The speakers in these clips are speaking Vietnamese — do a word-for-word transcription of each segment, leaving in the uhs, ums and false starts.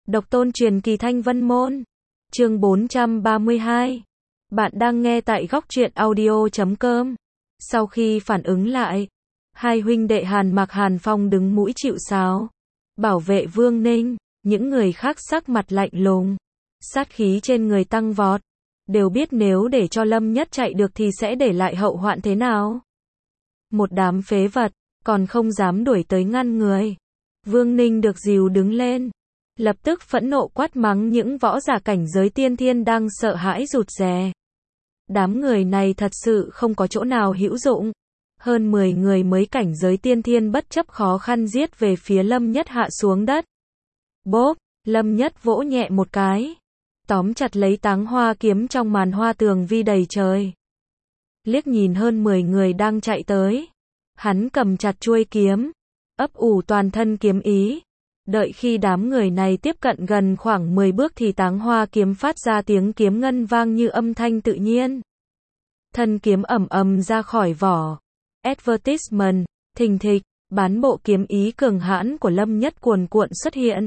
Độc tôn truyền kỳ Thanh Vân Môn. Chương bốn trăm ba mươi hai. Bạn đang nghe tại góc truyện audio chấm com. Sau khi phản ứng lại, hai huynh đệ Hàn Mặc Hàn Phong đứng mũi chịu sáo, bảo vệ Vương Ninh, những người khác sắc mặt lạnh lùng, sát khí trên người tăng vọt, đều biết nếu để cho Lâm Nhất chạy được thì sẽ để lại hậu hoạn thế nào. Một đám phế vật, còn không dám đuổi tới ngăn người. Vương Ninh được dìu đứng lên, lập tức phẫn nộ quát mắng những võ giả cảnh giới tiên thiên đang sợ hãi rụt rè. Đám người này thật sự không có chỗ nào hữu dụng. Hơn mười người mới cảnh giới tiên thiên bất chấp khó khăn giết về phía Lâm Nhất hạ xuống đất. Bốp, Lâm Nhất vỗ nhẹ một cái, tóm chặt lấy táng hoa kiếm trong màn hoa tường vi đầy trời. Liếc nhìn hơn mười người đang chạy tới, hắn cầm chặt chuôi kiếm, ấp ủ toàn thân kiếm ý. Đợi khi đám người này tiếp cận gần khoảng mười bước thì táng hoa kiếm phát ra tiếng kiếm ngân vang như âm thanh tự nhiên. Thân kiếm ầm ầm ra khỏi vỏ. Advertisement, thình thịch, bán bộ kiếm ý cường hãn của Lâm Nhất cuồn cuộn xuất hiện.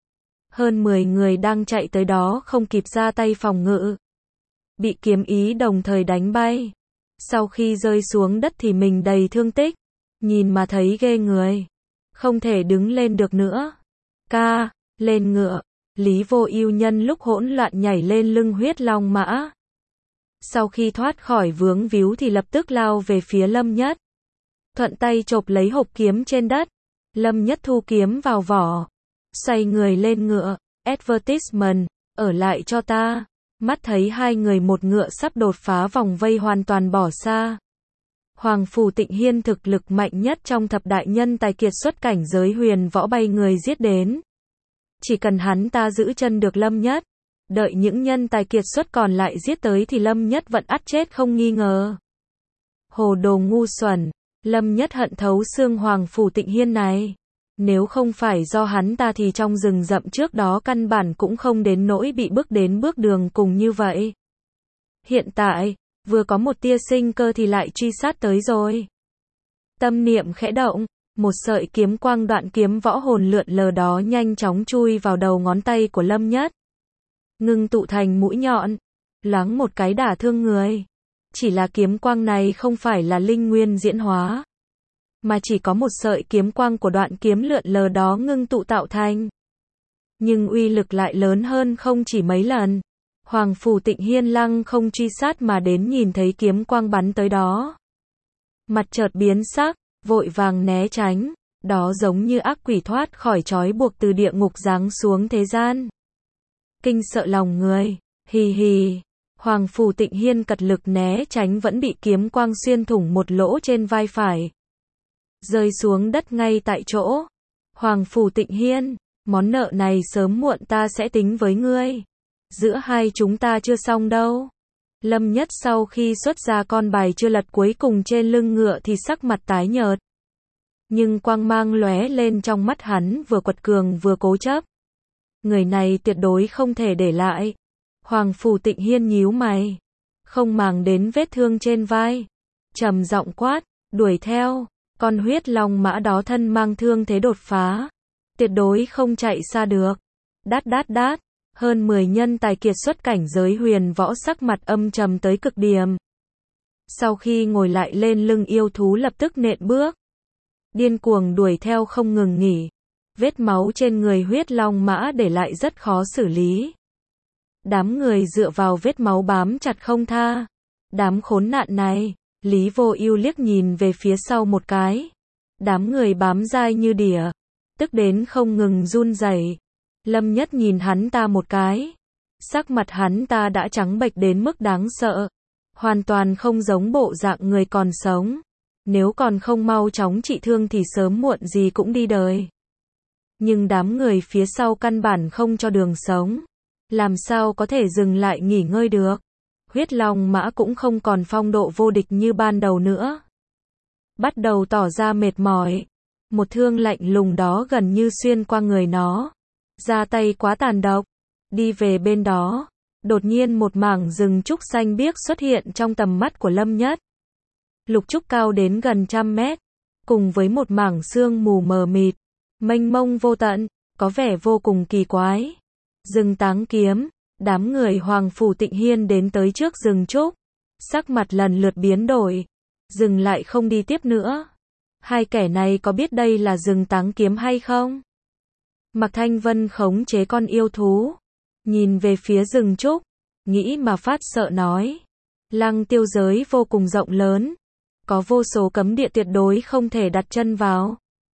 Hơn mười người đang chạy tới đó không kịp ra tay phòng ngự, bị kiếm ý đồng thời đánh bay. Sau khi rơi xuống đất thì mình đầy thương tích, nhìn mà thấy ghê người, không thể đứng lên được nữa. Ca, lên ngựa, Lý Vô Ưu nhân lúc hỗn loạn nhảy lên lưng huyết long mã. Sau khi thoát khỏi vướng víu thì lập tức lao về phía Lâm Nhất. Thuận tay chộp lấy hộp kiếm trên đất. Lâm Nhất thu kiếm vào vỏ, xoay người lên ngựa. Advertisement, ở lại cho ta. Mắt thấy hai người một ngựa sắp đột phá vòng vây hoàn toàn bỏ xa. Hoàng Phủ Tịnh Hiên thực lực mạnh nhất trong thập đại nhân tài kiệt xuất cảnh giới huyền võ bay người giết đến. Chỉ cần hắn ta giữ chân được Lâm Nhất, đợi những nhân tài kiệt xuất còn lại giết tới thì Lâm Nhất vẫn ắt chết không nghi ngờ. Hồ đồ ngu xuẩn, Lâm Nhất hận thấu xương Hoàng Phủ Tịnh Hiên này. Nếu không phải do hắn ta thì trong rừng rậm trước đó căn bản cũng không đến nỗi bị bước đến bước đường cùng như vậy. Hiện tại, vừa có một tia sinh cơ thì lại truy sát tới rồi. Tâm niệm khẽ động, một sợi kiếm quang đoạn kiếm võ hồn lượn lờ đó nhanh chóng chui vào đầu ngón tay của Lâm Nhất. Ngưng tụ thành mũi nhọn, loáng một cái đả thương người. Chỉ là kiếm quang này không phải là linh nguyên diễn hóa, mà chỉ có một sợi kiếm quang của đoạn kiếm lượn lờ đó ngưng tụ tạo thành. Nhưng uy lực lại lớn hơn không chỉ mấy lần. Hoàng Phủ Tịnh Hiên lăng không truy sát mà đến nhìn thấy kiếm quang bắn tới đó. Mặt chợt biến sắc, vội vàng né tránh, đó giống như ác quỷ thoát khỏi trói buộc từ địa ngục giáng xuống thế gian. Kinh sợ lòng người, hì hì. Hoàng Phủ Tịnh Hiên cật lực né tránh vẫn bị kiếm quang xuyên thủng một lỗ trên vai phải, rơi xuống đất ngay tại chỗ. Hoàng Phủ Tịnh Hiên, món nợ này sớm muộn ta sẽ tính với ngươi. Giữa hai chúng ta chưa xong đâu. Lâm Nhất sau khi xuất ra con bài chưa lật cuối cùng trên lưng ngựa thì sắc mặt tái nhợt. Nhưng quang mang lóe lên trong mắt hắn vừa quật cường vừa cố chấp. Người này tuyệt đối không thể để lại. Hoàng Phủ Tịnh Hiên nhíu mày, không màng đến vết thương trên vai, trầm giọng quát, đuổi theo. Con huyết long mã đó thân mang thương thế đột phá, tuyệt đối không chạy xa được. Đát đát đát, hơn mười nhân tài kiệt xuất cảnh giới huyền võ sắc mặt âm trầm tới cực điểm. Sau khi ngồi lại lên lưng yêu thú lập tức nện bước, điên cuồng đuổi theo không ngừng nghỉ. Vết máu trên người huyết long mã để lại rất khó xử lý. Đám người dựa vào vết máu bám chặt không tha. Đám khốn nạn này. Lý Vô Ưu liếc nhìn về phía sau một cái. Đám người bám dai như đỉa, tức đến không ngừng run rẩy. Lâm Nhất nhìn hắn ta một cái, sắc mặt hắn ta đã trắng bệch đến mức đáng sợ, hoàn toàn không giống bộ dạng người còn sống. Nếu còn không mau chóng trị thương thì sớm muộn gì cũng đi đời. Nhưng đám người phía sau căn bản không cho đường sống, làm sao có thể dừng lại nghỉ ngơi được. Huyết long mã cũng không còn phong độ vô địch như ban đầu nữa, bắt đầu tỏ ra mệt mỏi. Một thương lạnh lùng đó gần như xuyên qua người nó, ra tay quá tàn độc. Đi về bên đó, đột nhiên một mảng rừng trúc xanh biếc xuất hiện trong tầm mắt của Lâm Nhất. Lục trúc cao đến gần trăm mét, cùng với một mảng sương mù mờ mịt, mênh mông vô tận, có vẻ vô cùng kỳ quái. Rừng Táng Kiếm, đám người Hoàng Phủ Tịnh Hiên đến tới trước rừng trúc, sắc mặt lần lượt biến đổi, dừng lại không đi tiếp nữa. Hai kẻ này có biết đây là rừng Táng Kiếm hay không? Mạc Thanh Vân khống chế con yêu thú, nhìn về phía rừng trúc, nghĩ mà phát sợ nói. Lăng tiêu giới vô cùng rộng lớn, có vô số cấm địa tuyệt đối không thể đặt chân vào.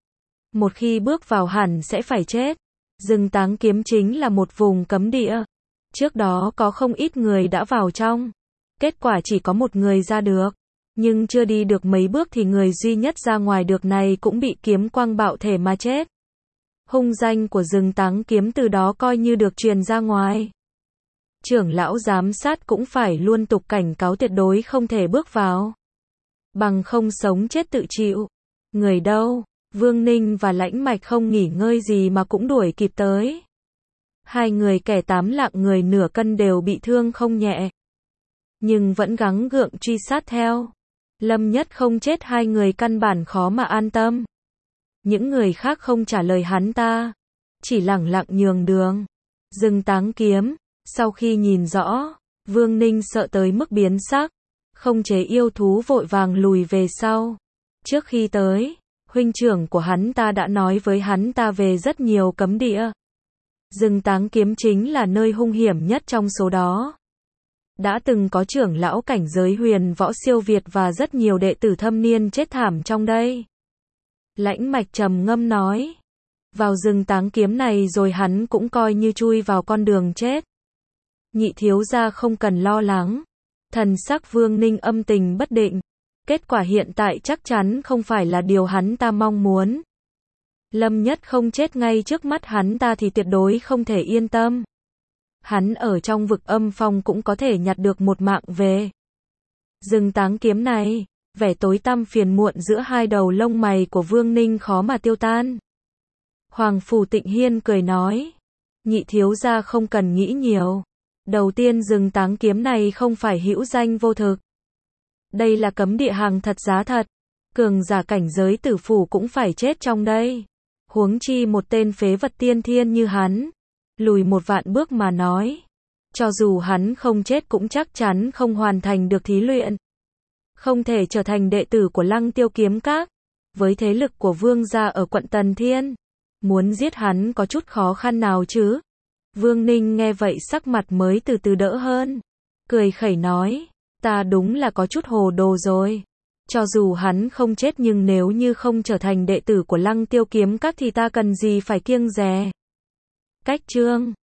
Một khi bước vào hẳn sẽ phải chết. Rừng Táng Kiếm chính là một vùng cấm địa. Trước đó có không ít người đã vào trong. Kết quả chỉ có một người ra được. Nhưng chưa đi được mấy bước thì người duy nhất ra ngoài được này cũng bị kiếm quang bạo thể mà chết. Hung danh của rừng Táng Kiếm từ đó coi như được truyền ra ngoài. Trưởng lão giám sát cũng phải luôn tục cảnh cáo tuyệt đối không thể bước vào. Bằng không sống chết tự chịu. Người đâu? Vương Ninh và Lãnh Mạch không nghỉ ngơi gì mà cũng đuổi kịp tới. Hai người kẻ tám lạng người nửa cân đều bị thương không nhẹ. Nhưng vẫn gắng gượng truy sát theo. Lâm Nhất không chết hai người căn bản khó mà an tâm. Những người khác không trả lời hắn ta. Chỉ lẳng lặng nhường đường. Rừng Táng Kiếm. Sau khi nhìn rõ, Vương Ninh sợ tới mức biến sắc. Không chế yêu thú vội vàng lùi về sau. Trước khi tới, huynh trưởng của hắn ta đã nói với hắn ta về rất nhiều cấm địa. Rừng Táng Kiếm chính là nơi hung hiểm nhất trong số đó. Đã từng có trưởng lão cảnh giới huyền võ siêu việt và rất nhiều đệ tử thâm niên chết thảm trong đây. Lãnh Mạch trầm ngâm nói. Vào rừng Táng Kiếm này rồi hắn cũng coi như chui vào con đường chết. Nhị thiếu gia không cần lo lắng. Thần sắc Vương Ninh âm tình bất định. Kết quả hiện tại chắc chắn không phải là điều hắn ta mong muốn. Lâm Nhất không chết ngay trước mắt hắn ta thì tuyệt đối không thể yên tâm. Hắn ở trong vực âm phong cũng có thể nhặt được một mạng về. Rừng Táng Kiếm này, vẻ tối tăm phiền muộn giữa hai đầu lông mày của Vương Ninh khó mà tiêu tan. Hoàng Phủ Tịnh Hiên cười nói. Nhị thiếu gia không cần nghĩ nhiều. Đầu tiên rừng Táng Kiếm này không phải hữu danh vô thực. Đây là cấm địa hàng thật giá thật. Cường giả cảnh giới tử phủ cũng phải chết trong đây. Huống chi một tên phế vật tiên thiên như hắn. Lùi một vạn bước mà nói. Cho dù hắn không chết cũng chắc chắn không hoàn thành được thí luyện. Không thể trở thành đệ tử của Lăng Tiêu Kiếm Các. Với thế lực của vương gia ở quận Tần Thiên. Muốn giết hắn có chút khó khăn nào chứ? Vương Ninh nghe vậy sắc mặt mới từ từ đỡ hơn. Cười khẩy nói. Ta đúng là có chút hồ đồ rồi. Cho dù hắn không chết nhưng nếu như không trở thành đệ tử của Lăng Tiêu Kiếm Các thì ta cần gì phải kiêng dè. Cách chương